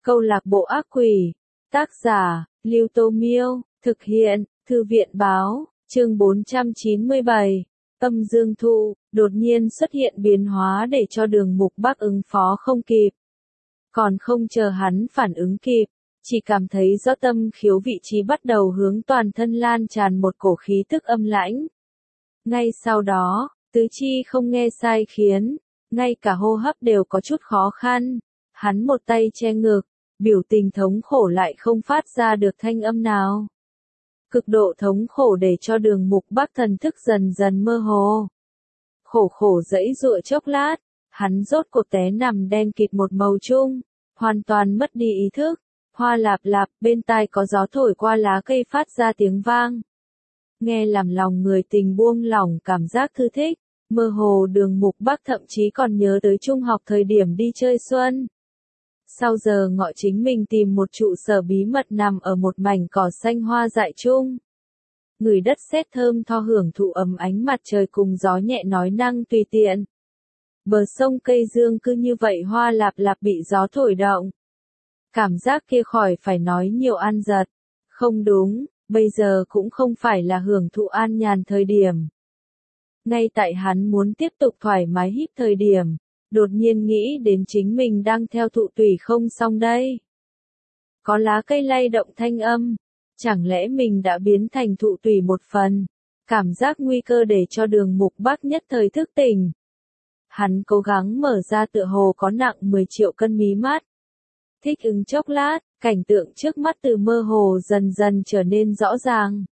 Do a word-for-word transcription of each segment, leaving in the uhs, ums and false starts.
Câu lạc bộ ác quỷ. Tác giả, Lưu Tô Miêu. Thực hiện, Thư viện Báo. Chương bốn trăm chín mươi bảy. Âm Dương Thụ, đột nhiên xuất hiện biến hóa để cho Đường Mục Bắc ứng phó không kịp. Còn không chờ hắn phản ứng kịp, chỉ cảm thấy rõ tâm khiếu vị trí bắt đầu hướng toàn thân lan tràn một cổ khí tức âm lãnh. Ngay sau đó, tứ chi không nghe sai khiến, ngay cả hô hấp đều có chút khó khăn. Hắn một tay che ngực, biểu tình thống khổ lại không phát ra được thanh âm nào. Cực độ thống khổ để cho Đường Mục Bắc thần thức dần dần mơ hồ. Khổ khổ giãy giụa chốc lát, hắn rốt cuộc té nằm đen kịt một màu chung, hoàn toàn mất đi ý thức. Hoa lạp lạp, bên tai có gió thổi qua lá cây phát ra tiếng vang. Nghe làm lòng người tình buông lỏng cảm giác thư thích, mơ hồ Đường Mục Bắc thậm chí còn nhớ tới trung học thời điểm đi chơi xuân. Sau giờ ngọ chính mình tìm một trụ sở bí mật nằm ở một mảnh cỏ xanh hoa dại chung. Người đất sét thơm tho hưởng thụ ấm ánh mặt trời cùng gió nhẹ nói năng tùy tiện. Bờ sông cây dương cứ như vậy hoa lạp lạp bị gió thổi động. Cảm giác kia khỏi phải nói nhiều an giật. Không đúng, bây giờ cũng không phải là hưởng thụ an nhàn thời điểm. Ngay tại hắn muốn tiếp tục thoải mái hít thời điểm, đột nhiên nghĩ đến chính mình đang theo thụ tủy không xong đây. Có lá cây lay động thanh âm, chẳng lẽ mình đã biến thành thụ tủy một phần, cảm giác nguy cơ để cho Đường Mục Bắc nhất thời thức tỉnh. Hắn cố gắng mở ra tựa hồ có nặng mười triệu cân mí mắt. Thích ứng chốc lát, cảnh tượng trước mắt từ mơ hồ dần dần trở nên rõ ràng.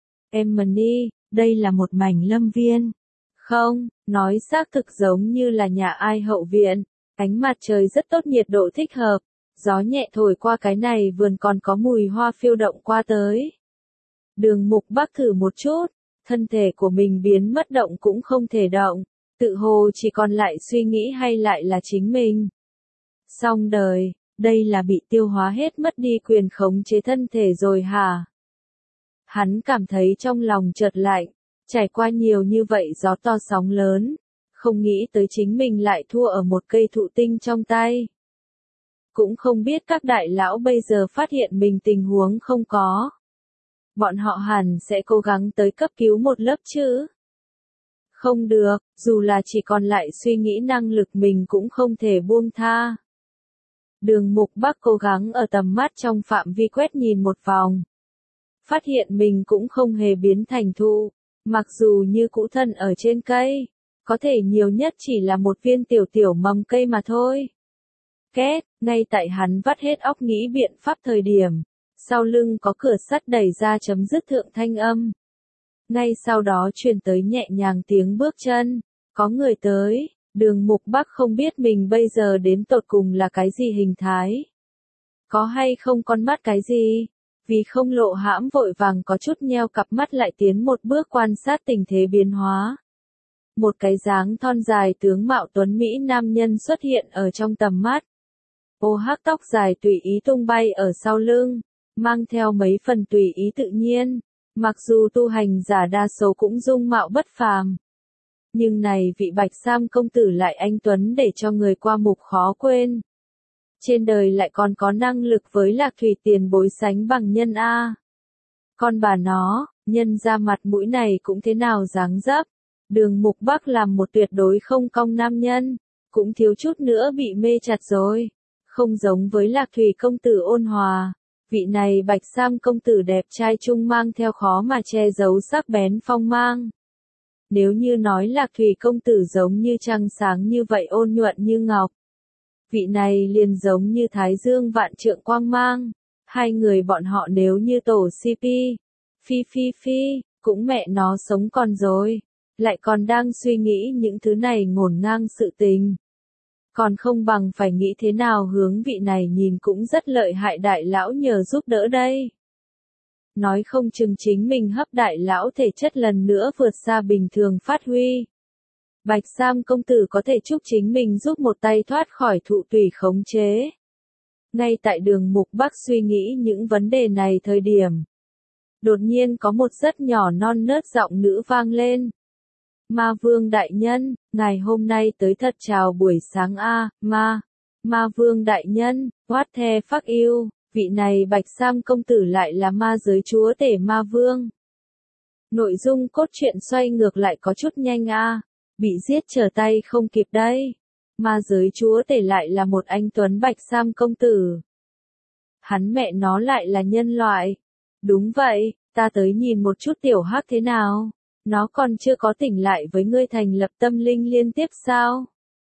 Emily, đây là một mảnh lâm viên. Không, nói xác thực giống như là nhà ai hậu viện, ánh mặt trời rất tốt nhiệt độ thích hợp, gió nhẹ thổi qua cái này vườn còn có mùi hoa phiêu động qua tới. Đường Mục Bắc thử một chút, thân thể của mình biến mất động cũng không thể động, tự hồ chỉ còn lại suy nghĩ hay lại là chính mình. Xong đời, đây là bị tiêu hóa hết mất đi quyền khống chế thân thể rồi hả? Hắn cảm thấy trong lòng chợt lạnh. Trải qua nhiều như vậy gió to sóng lớn, không nghĩ tới chính mình lại thua ở một cây thụ tinh trong tay. Cũng không biết các đại lão bây giờ phát hiện mình tình huống không có. Bọn họ hẳn sẽ cố gắng tới cấp cứu một lớp chứ. Không được, dù là chỉ còn lại suy nghĩ năng lực mình cũng không thể buông tha. Đường Mục Bắc cố gắng ở tầm mắt trong phạm vi quét nhìn một vòng. Phát hiện mình cũng không hề biến thành thụ. Mặc dù như cũ thân ở trên cây, có thể nhiều nhất chỉ là một viên tiểu tiểu mầm cây mà thôi. Két, ngay tại hắn vắt hết óc nghĩ biện pháp thời điểm, sau lưng có cửa sắt đẩy ra chấm dứt thượng thanh âm. Ngay sau đó truyền tới nhẹ nhàng tiếng bước chân, có người tới, Đường Mục Bắc không biết mình bây giờ đến tột cùng là cái gì hình thái. Có hay không con mắt cái gì? Vì không lộ hãm vội vàng có chút nheo cặp mắt lại tiến một bước quan sát tình thế biến hóa. Một cái dáng thon dài tướng mạo tuấn Mỹ nam nhân xuất hiện ở trong tầm mắt. Ô hắc tóc dài tùy ý tung bay ở sau lưng, mang theo mấy phần tùy ý tự nhiên, mặc dù tu hành giả đa số cũng dung mạo bất phàm. Nhưng này vị Bạch Sam công tử lại anh tuấn để cho người qua mục khó quên. Trên đời lại còn có năng lực với Lạc Thủy tiền bối sánh bằng nhân A. Con bà nó, nhân ra mặt mũi này cũng thế nào dáng dấp. Đường Mục Bắc làm một tuyệt đối không cong nam nhân, cũng thiếu chút nữa bị mê chặt rồi. Không giống với Lạc Thủy công tử ôn hòa, vị này Bạch Sam công tử đẹp trai trung mang theo khó mà che giấu sắc bén phong mang. Nếu như nói Lạc Thủy công tử giống như trăng sáng như vậy ôn nhuận như ngọc. Vị này liền giống như thái dương vạn trượng quang mang, hai người bọn họ nếu như tổ xê pê, phi phi phi, cũng mẹ nó sống còn rồi, lại còn đang suy nghĩ những thứ này ngổn ngang sự tình. Còn không bằng phải nghĩ thế nào hướng vị này nhìn cũng rất lợi hại đại lão nhờ giúp đỡ đây. Nói không chừng chính mình hấp đại lão thể chất lần nữa vượt xa bình thường phát huy. Bạch Sam công tử có thể chúc chính mình giúp một tay thoát khỏi thụ tủy khống chế. Ngay tại Đường Mục Bắc suy nghĩ những vấn đề này thời điểm. Đột nhiên có một rất nhỏ non nớt giọng nữ vang lên. Ma Vương đại nhân, ngài hôm nay tới thật chào buổi sáng a, ma. Ma vương đại nhân, what the fuck you, vị này Bạch Sam công tử lại là ma giới chúa tể ma vương. Nội dung cốt truyện xoay ngược lại có chút nhanh a, bị giết trở tay không kịp đây. Ma giới chúa tể lại là một anh tuấn Bạch Sam công tử. Hắn mẹ nó lại là nhân loại. Đúng vậy, ta tới nhìn một chút tiểu hắc thế nào. Nó còn chưa có tỉnh lại với ngươi thành lập tâm linh liên tiếp sao?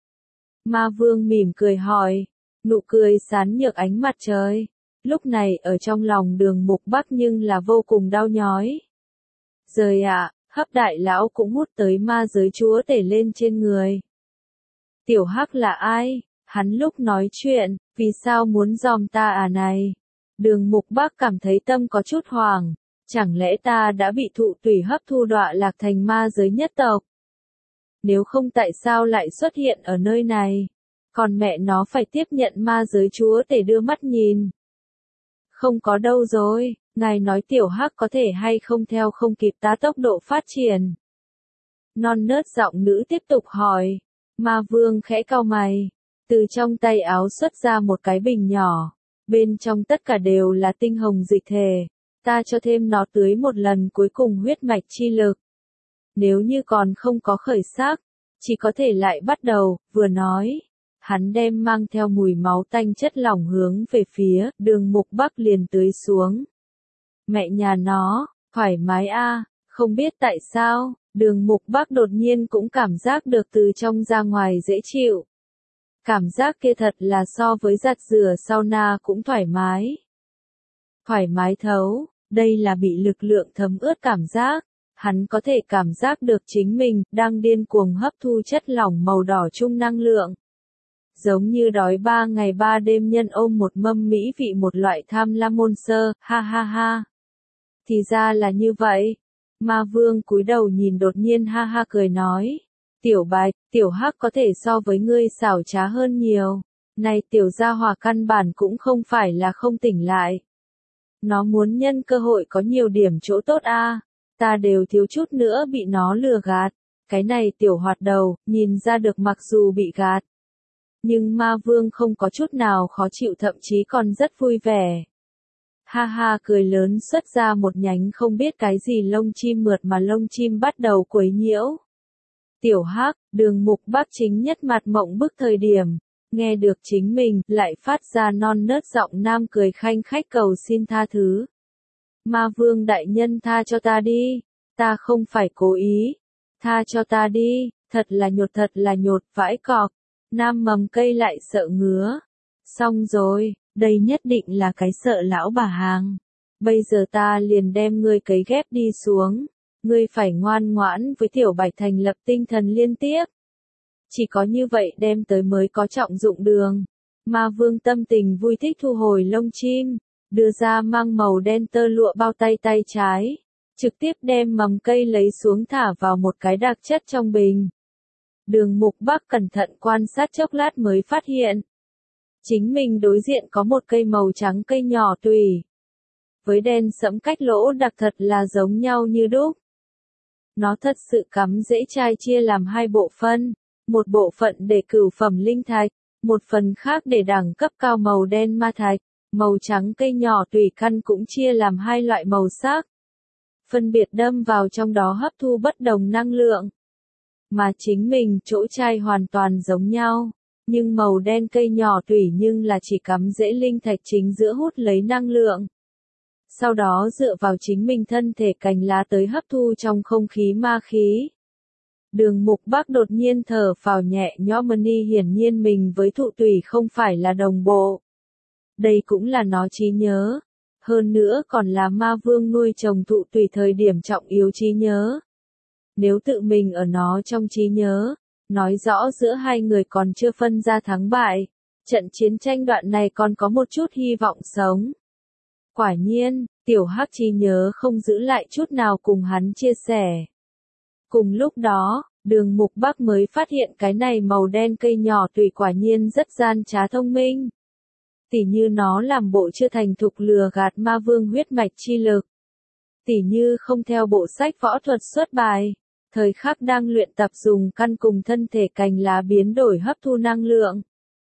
Ma vương mỉm cười hỏi, nụ cười sán nhược ánh mặt trời. Lúc này ở trong lòng Đường Mục Bắc nhưng là vô cùng đau nhói. Rời ạ, hấp đại lão cũng hút tới ma giới chúa tể lên trên người. Tiểu hắc là ai? Hắn lúc nói chuyện, vì sao muốn dòm ta à này? Đường Mục Bắc cảm thấy tâm có chút hoảng. Chẳng lẽ ta đã bị thụ tùy hấp thu đọa lạc thành ma giới nhất tộc? Nếu không tại sao lại xuất hiện ở nơi này? Còn mẹ nó phải tiếp nhận ma giới chúa tể đưa mắt nhìn. Không có đâu rồi, ngài nói tiểu hắc có thể hay không theo không kịp ta tốc độ phát triển. Non nớt giọng nữ tiếp tục hỏi. Ma vương khẽ cau mày. Từ trong tay áo xuất ra một cái bình nhỏ. Bên trong tất cả đều là tinh hồng dịch thể. Ta cho thêm nó tưới một lần cuối cùng huyết mạch chi lực. Nếu như còn không có khởi sắc, chỉ có thể lại bắt đầu, vừa nói. Hắn đem mang theo mùi máu tanh chất lỏng hướng về phía Đường Mục Bắc liền tưới xuống. Mẹ nhà nó, thoải mái a, không biết tại sao, Đường Mục Bắc đột nhiên cũng cảm giác được từ trong ra ngoài dễ chịu. Cảm giác kia thật là so với giặt rửa sauna cũng thoải mái. Thoải mái thấu, đây là bị lực lượng thấm ướt cảm giác. Hắn có thể cảm giác được chính mình đang điên cuồng hấp thu chất lỏng màu đỏ chung năng lượng. Giống như đói ba ngày ba đêm nhân ôm một mâm mỹ vị một loại tham lam môn sơ, ha ha ha. Thì ra là như vậy. Ma vương cúi đầu nhìn đột nhiên ha ha cười nói. Tiểu Bạch, tiểu hắc có thể so với ngươi xảo trá hơn nhiều. Này tiểu gia hỏa căn bản cũng không phải là không tỉnh lại. Nó muốn nhân cơ hội có nhiều điểm chỗ tốt a, à. Ta đều thiếu chút nữa bị nó lừa gạt. Cái này tiểu hoạt đầu, nhìn ra được mặc dù bị gạt. Nhưng ma vương không có chút nào khó chịu thậm chí còn rất vui vẻ. Ha ha cười lớn xuất ra một nhánh không biết cái gì lông chim mượt mà lông chim bắt đầu quấy nhiễu. Tiểu hắc, Đường Mục Bắc chính nhất mặt mộng bức thời điểm. Nghe được chính mình, lại phát ra non nớt giọng nam cười khanh khách cầu xin tha thứ. Ma vương đại nhân tha cho ta đi, ta không phải cố ý. Tha cho ta đi, thật là nhột thật là nhột, vãi cọc. Nam mầm cây lại sợ ngứa. Xong rồi, đây nhất định là cái sợ lão bà hàng. Bây giờ ta liền đem ngươi cấy ghép đi xuống. Ngươi phải ngoan ngoãn với tiểu Bạch thành lập tinh thần liên tiếp. Chỉ có như vậy đem tới mới có trọng dụng đường. Ma vương tâm tình vui thích thu hồi lông chim, đưa ra mang màu đen tơ lụa bao tay tay trái. Trực tiếp đem mầm cây lấy xuống thả vào một cái đặc chất trong bình. Đường Mục Bắc cẩn thận quan sát chốc lát mới phát hiện. Chính mình đối diện có một cây màu trắng cây nhỏ tùy. Với đen sẫm cách lỗ đặc thật là giống nhau như đúc. Nó thật sự cắm dễ chai chia làm hai bộ phân. Một bộ phận để cửu phẩm linh thạch, một phần khác để đẳng cấp cao màu đen ma thạch. Màu trắng cây nhỏ tùy căn cũng chia làm hai loại màu sắc. Phân biệt đâm vào trong đó hấp thu bất đồng năng lượng. Mà chính mình chỗ chai hoàn toàn giống nhau. Nhưng màu đen cây nhỏ tùy nhưng là chỉ cắm rễ linh thạch chính giữa hút lấy năng lượng. Sau đó dựa vào chính mình thân thể cành lá tới hấp thu trong không khí ma khí. Đường Mục Bắc đột nhiên thở phào nhẹ nhõm, hiển nhiên mình với thụ tùy không phải là đồng bộ. Đây cũng là nó trí nhớ. Hơn nữa còn là ma vương nuôi trồng thụ tùy thời điểm trọng yếu trí nhớ. Nếu tự mình ở nó trong trí nhớ, nói rõ giữa hai người còn chưa phân ra thắng bại. Trận chiến tranh đoạn này còn có một chút hy vọng sống. Quả nhiên, tiểu hắc trí nhớ không giữ lại chút nào cùng hắn chia sẻ. Cùng lúc đó, Đường Mục Bắc mới phát hiện cái này màu đen cây nhỏ tùy quả nhiên rất gian trá thông minh. Tỉ như nó làm bộ chưa thành thục lừa gạt ma vương huyết mạch chi lực. Tỉ như không theo bộ sách võ thuật xuất bài. Thời khắc đang luyện tập dùng căn cùng thân thể cành lá biến đổi hấp thu năng lượng.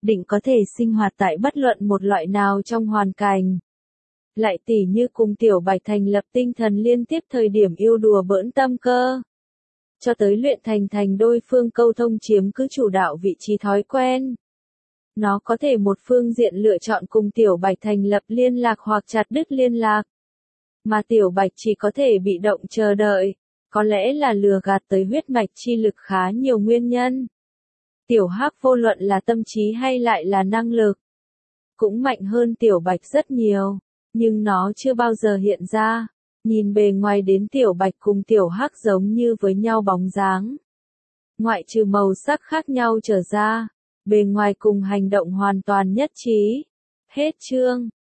định có thể sinh hoạt tại bất luận một loại nào trong hoàn cảnh. Lại tỉ như cùng Tiểu Bạch thành lập tinh thần liên tiếp thời điểm yêu đùa bỡn tâm cơ. Cho tới luyện thành thành đôi phương câu thông chiếm cứ chủ đạo vị trí thói quen. Nó có thể một phương diện lựa chọn cùng Tiểu Bạch thành lập liên lạc hoặc chặt đứt liên lạc. Mà Tiểu Bạch chỉ có thể bị động chờ đợi, có lẽ là lừa gạt tới huyết mạch chi lực khá nhiều nguyên nhân. Tiểu Hắc vô luận là tâm trí hay lại là năng lực, cũng mạnh hơn Tiểu Bạch rất nhiều, nhưng nó chưa bao giờ hiện ra. Nhìn bề ngoài đến Tiểu Bạch cùng Tiểu Hắc giống như với nhau bóng dáng. Ngoại trừ màu sắc khác nhau trở ra, bề ngoài cùng hành động hoàn toàn nhất trí. Hết chương.